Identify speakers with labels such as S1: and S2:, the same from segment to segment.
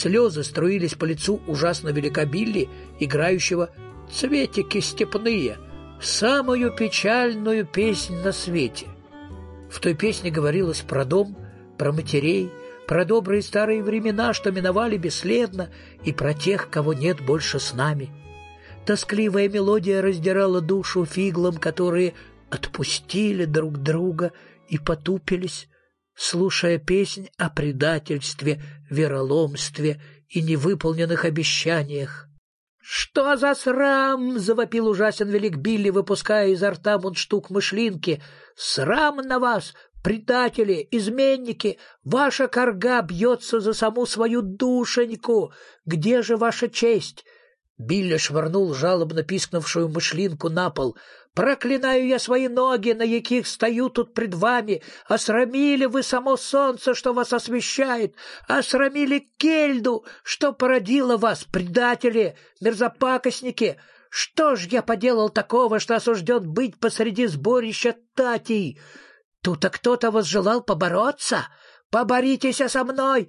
S1: Слезы струились по лицу ужасно велика Билли, играющего «Цветики степные», самую печальную песнь на свете. В той песне говорилось про дом, про матерей, про добрые старые времена, что миновали бесследно, и про тех, кого нет больше с нами. Тоскливая мелодия раздирала душу фиглам, которые отпустили друг друга и потупились, слушая песнь о предательстве, вероломстве и невыполненных обещаниях. «Что за срам!» — завопил ужасен велик Билли, выпуская изо рта мундштук мышлинки. «Срам на вас, предатели, изменники! Ваша карга бьется за саму свою душеньку! Где же ваша честь?» Билли швырнул жалобно пискнувшую мышлинку на пол. «Проклинаю я свои ноги, на яких стою тут пред вами! Осрамили вы само солнце, что вас освещает! Осрамили Кельду, что породило вас, предатели, мерзопакостники! Что ж я поделал такого, что осужден быть посреди сборища татей? Тут-то кто-то возжелал побороться? Поборитесь со мной!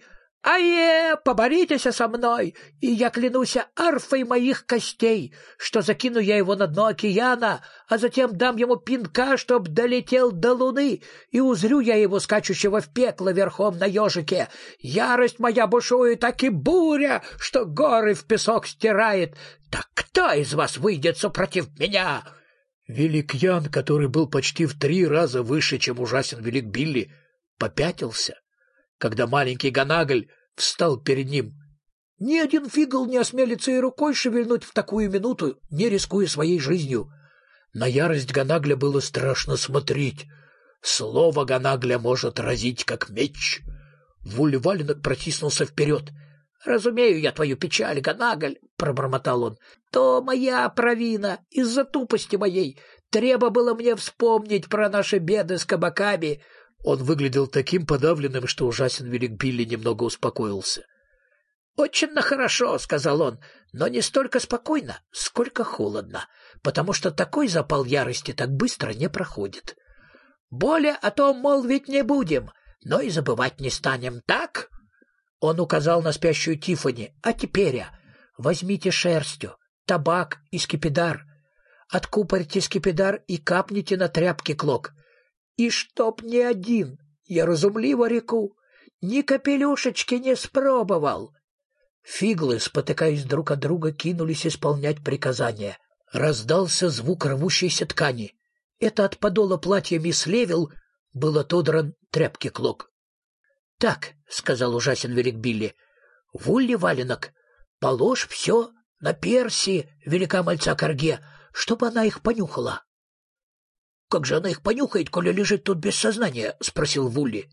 S1: Поборитесь со мной, и я клянусь арфой моих костей, что закину я его на дно океана, а затем дам ему пинка, чтоб долетел до луны, и узрю я его скачущего в пекло верхом на ежике. Ярость моя бушует, так и буря, что горы в песок стирает. Так кто из вас выйдет супротив меня?» Велик Ян, который был почти в 3 раза выше, чем ужасен велик Билли, попятился, когда маленький Ганагль встал перед ним. Ни один фигл не осмелится и рукой шевельнуть в такую минуту, не рискуя своей жизнью. На ярость Ганагля было страшно смотреть. Слово Ганагля может разить, как меч. Вулли-Валенок протиснулся вперед. «Разумею я твою печаль, Ганагль», — пробормотал он. «То моя провина, из-за тупости моей. Треба было мне вспомнить про наши беды с кабаками». Он выглядел таким подавленным, что ужасен велик Билли немного успокоился. «Очень хорошо», — сказал он, — «но не столько спокойно, сколько холодно, потому что такой запал ярости так быстро не проходит. Более о том молвить не будем, но и забывать не станем, так?» Он указал на спящую Тиффани. «А теперь возьмите шерстью, табак и скипидар, откупорьте скипидар и капните на тряпки клок. И чтоб ни один, я разумливо реку, ни капелюшечки не спробовал». Фиглы, спотыкаясь друг от друга, кинулись исполнять приказания. Раздался звук рвущейся ткани. Это от подола платья мисс Левил был отодран тряпки клок. «Так», — сказал ужасен велик Билли, — «Вулли-Валенок, положь все на перси велика мальца Карге, чтобы она их понюхала». «Как же она их понюхает, коли лежит тут без сознания?» — спросил Вулли.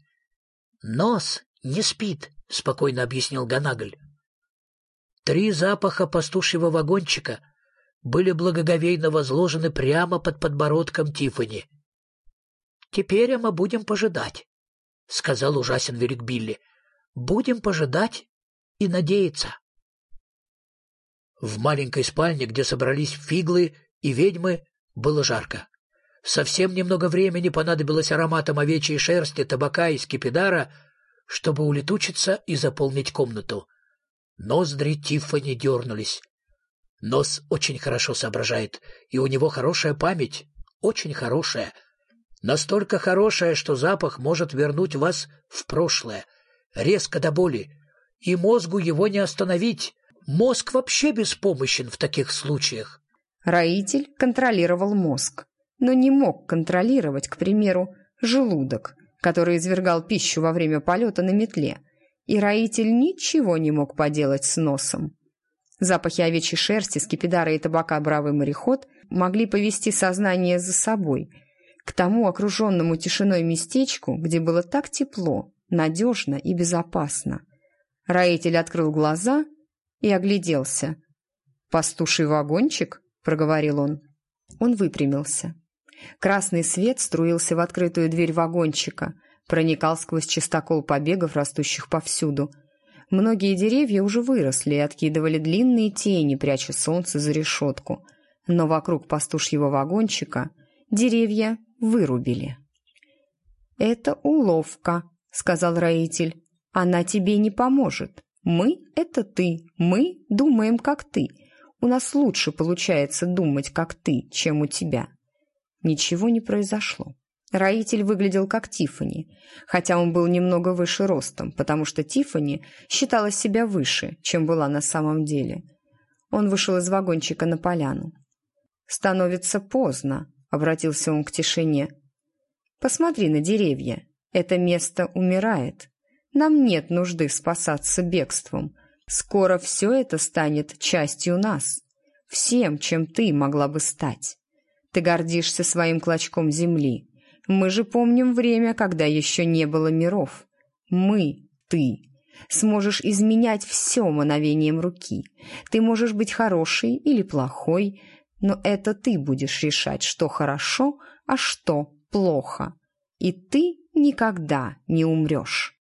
S1: «Нос не спит», — спокойно объяснил Ганагль. 3 запаха пастушьего вагончика были благоговейно возложены прямо под подбородком Тиффани. «Теперь мы будем пожидать», — сказал ужасен велик Билли. «Будем пожидать и надеяться». В маленькой спальне, где собрались фиглы и ведьмы, было жарко. Совсем немного времени понадобилось ароматом овечьей шерсти, табака и скипидара, чтобы улетучиться и заполнить комнату. Ноздри Тиффани дернулись. Нос очень хорошо соображает, и у него хорошая память, очень хорошая. Настолько хорошая, что запах может вернуть вас в прошлое, резко до боли, и мозгу его не остановить. Мозг вообще беспомощен в таких случаях.
S2: Роитель контролировал мозг, но не мог контролировать, к примеру, желудок, который извергал пищу во время полета на метле, и роитель ничего не мог поделать с носом. Запахи овечьей шерсти, скипидара и табака бравый мореход могли повести сознание за собой, к тому окруженному тишиной местечку, где было так тепло, надежно и безопасно. Роитель открыл глаза и огляделся. «Пастуший вагончик?» — проговорил он. Он выпрямился. Красный свет струился в открытую дверь вагончика, проникал сквозь чистокол побегов, растущих повсюду. Многие деревья уже выросли и откидывали длинные тени, пряча солнце за решетку. Но вокруг пастушьего вагончика деревья вырубили. «Это уловка», — сказал роитель. «Она тебе не поможет. Мы — это ты, мы думаем, как ты. У нас лучше получается думать, как ты, чем у тебя». Ничего не произошло. Роитель выглядел как Тиффани, хотя он был немного выше ростом, потому что Тиффани считала себя выше, чем была на самом деле. Он вышел из вагончика на поляну. «Становится поздно», — обратился он к тишине. «Посмотри на деревья. Это место умирает. Нам нет нужды спасаться бегством. Скоро все это станет частью нас. Всем, чем ты могла бы стать. Ты гордишься своим клочком земли. Мы же помним время, когда еще не было миров. Мы, ты, сможешь изменять все мановением руки. Ты можешь быть хорошей или плохой, но это ты будешь решать, что хорошо, а что плохо. И ты никогда не умрешь».